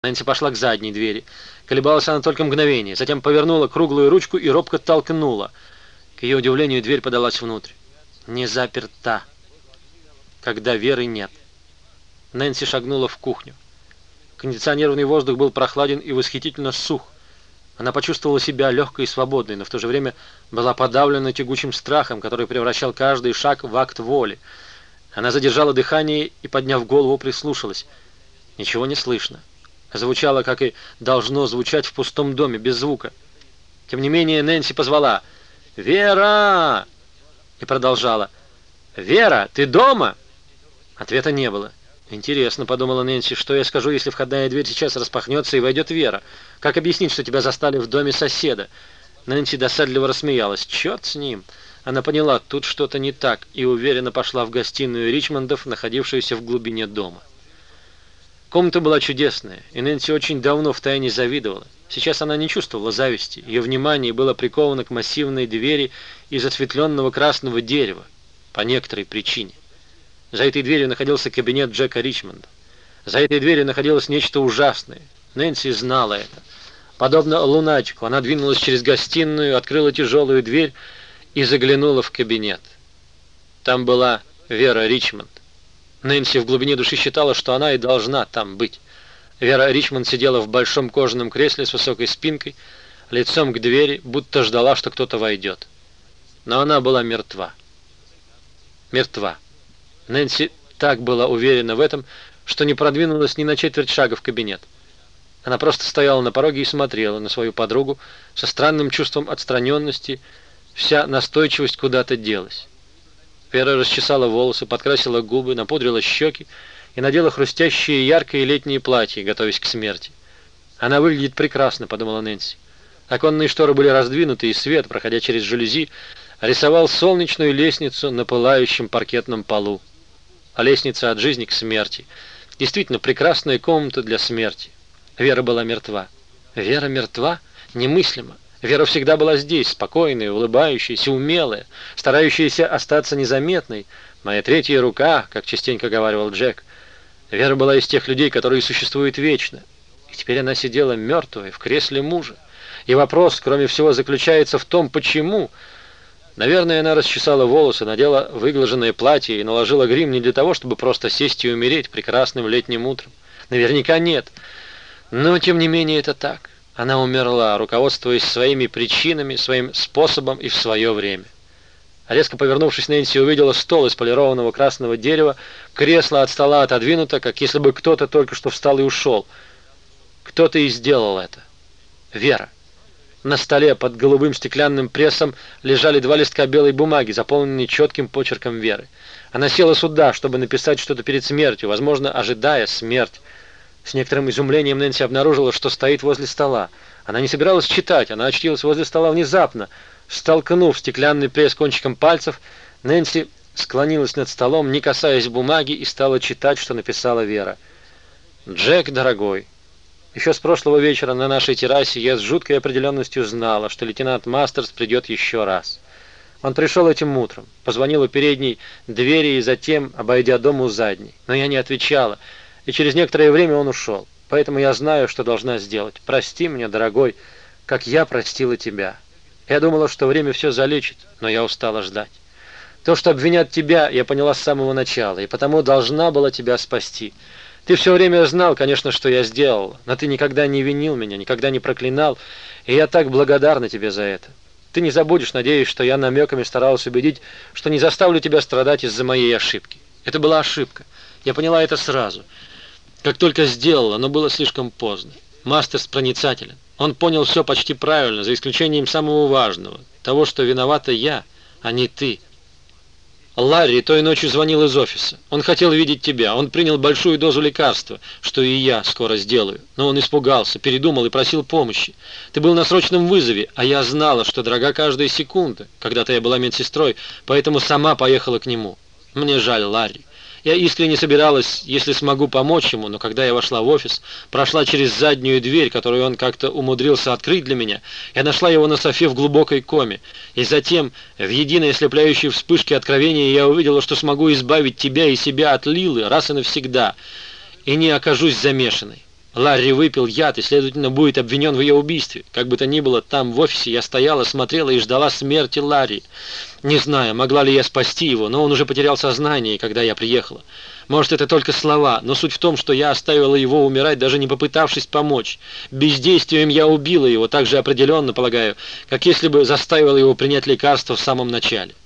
Нэнси пошла к задней двери. Колебалась она только мгновение, затем повернула круглую ручку и робко толкнула. К ее удивлению, дверь подалась внутрь. Не заперта. Когда Веры нет. Нэнси шагнула в кухню. Кондиционированный воздух был прохладен и восхитительно сух. Она почувствовала себя легкой и свободной, но в то же время была подавлена тягучим страхом, который превращал каждый шаг в акт воли. Она задержала дыхание и, подняв голову, прислушалась. Ничего не слышно. Звучало, как и должно звучать в пустом доме, без звука. Тем не менее, Нэнси позвала «Вера!» и продолжала «Вера, ты дома?» Ответа не было. «Интересно», — подумала Нэнси, — «что я скажу, если входная дверь сейчас распахнется и войдет Вера? Как объяснить, что тебя застали в доме соседа?» Нэнси досадливо рассмеялась. «Черт с ним!» Она поняла, тут что-то не так, и уверенно пошла в гостиную Ричмондов, находившуюся в глубине дома. Комната была чудесная, и Нэнси очень давно втайне завидовала. Сейчас она не чувствовала зависти, ее внимание было приковано к массивной двери из осветленного красного дерева, по некоторой причине. За этой дверью находился кабинет Джека Ричмонда. За этой дверью находилось нечто ужасное. Нэнси знала это. Подобно лунатику, она двинулась через гостиную, открыла тяжелую дверь и заглянула в кабинет. Там была Вера Ричмонд. Нэнси в глубине души считала, что она и должна там быть. Вера Ричмонд сидела в большом кожаном кресле с высокой спинкой, лицом к двери, будто ждала, что кто-то войдет. Но она была мертва. Мертва. Нэнси так была уверена в этом, что не продвинулась ни на четверть шага в кабинет. Она просто стояла на пороге и смотрела на свою подругу со странным чувством отстраненности, вся настойчивость куда-то делась. Вера расчесала волосы, подкрасила губы, напудрила щеки и надела хрустящее яркое летнее платье, готовясь к смерти. «Она выглядит прекрасно», — подумала Нэнси. Оконные шторы были раздвинуты, и свет, проходя через жалюзи, рисовал солнечную лестницу на пылающем паркетном полу. А лестница от жизни к смерти. Действительно, прекрасная комната для смерти. Вера была мертва. Вера мертва? Немыслимо. Вера всегда была здесь, спокойная, улыбающаяся, умелая, старающаяся остаться незаметной. «Моя третья рука», как частенько говаривал Джек. Вера была из тех людей, которые существуют вечно. И теперь она сидела мертвая в кресле мужа. И вопрос, кроме всего, заключается в том, почему. Наверное, она расчесала волосы, надела выглаженное платье и наложила грим не для того, чтобы просто сесть и умереть прекрасным летним утром. Наверняка нет. Но, тем не менее, это так. Она умерла, руководствуясь своими причинами, своим способом и в свое время. Резко повернувшись, Нэнси увидела стол из полированного красного дерева, кресло от стола отодвинуто, как если бы кто-то только что встал и ушел. Кто-то и сделал это. Вера. На столе под голубым стеклянным прессом лежали 2 листка белой бумаги, заполненные четким почерком Веры. Она села сюда, чтобы написать что-то перед смертью, возможно, ожидая смерть. С некоторым изумлением Нэнси обнаружила, что стоит возле стола. Она не собиралась читать, она очутилась возле стола внезапно. Столкнув стеклянный пресс кончиком пальцев, Нэнси склонилась над столом, не касаясь бумаги, и стала читать, что написала Вера. «Джек, дорогой, еще с прошлого вечера на нашей террасе я с жуткой определенностью знала, что лейтенант Мастерс придет еще раз. Он пришел этим утром, позвонил у передней двери и затем, обойдя дом, у задней. Но я не отвечала, и через некоторое время он ушел. Поэтому я знаю, что должна сделать. Прости меня, дорогой, как я простила тебя. Я думала, что время все залечит, но я устала ждать. То, что обвинят тебя, я поняла с самого начала, и потому должна была тебя спасти. Ты все время знал, конечно, что я сделал, но ты никогда не винил меня, никогда не проклинал, и я так благодарна тебе за это. Ты не забудешь, надеюсь, что я намеками старалась убедить, что не заставлю тебя страдать из-за моей ошибки. Это была ошибка. Я поняла это сразу. Как только сделала, но было слишком поздно. Мастерс проницателен. Он понял все почти правильно, за исключением самого важного, того, что виновата я, а не ты. Ларри той ночью звонил из офиса. Он хотел видеть тебя. Он принял большую дозу лекарства, что и я скоро сделаю. Но он испугался, передумал и просил помощи. Ты был на срочном вызове, а я знала, что дорога каждая секунда. Когда-то я была медсестрой, поэтому сама поехала к нему. Мне жаль, Ларри. Я искренне собиралась, если смогу, помочь ему, но когда я вошла в офис, прошла через заднюю дверь, которую он как-то умудрился открыть для меня, я нашла его на софе в глубокой коме. И затем, в единой ослепляющей вспышке откровения, я увидела, что смогу избавить тебя и себя от Лилы раз и навсегда, и не окажусь замешанной. Ларри выпил яд и, следовательно, будет обвинен в ее убийстве. Как бы то ни было, там в офисе я стояла, смотрела и ждала смерти Ларри. Не знаю, могла ли я спасти его, но он уже потерял сознание, когда я приехала. Может, это только слова, но суть в том, что я оставила его умирать, даже не попытавшись помочь. Бездействием я убила его, так же определенно, полагаю, как если бы заставила его принять лекарство в самом начале.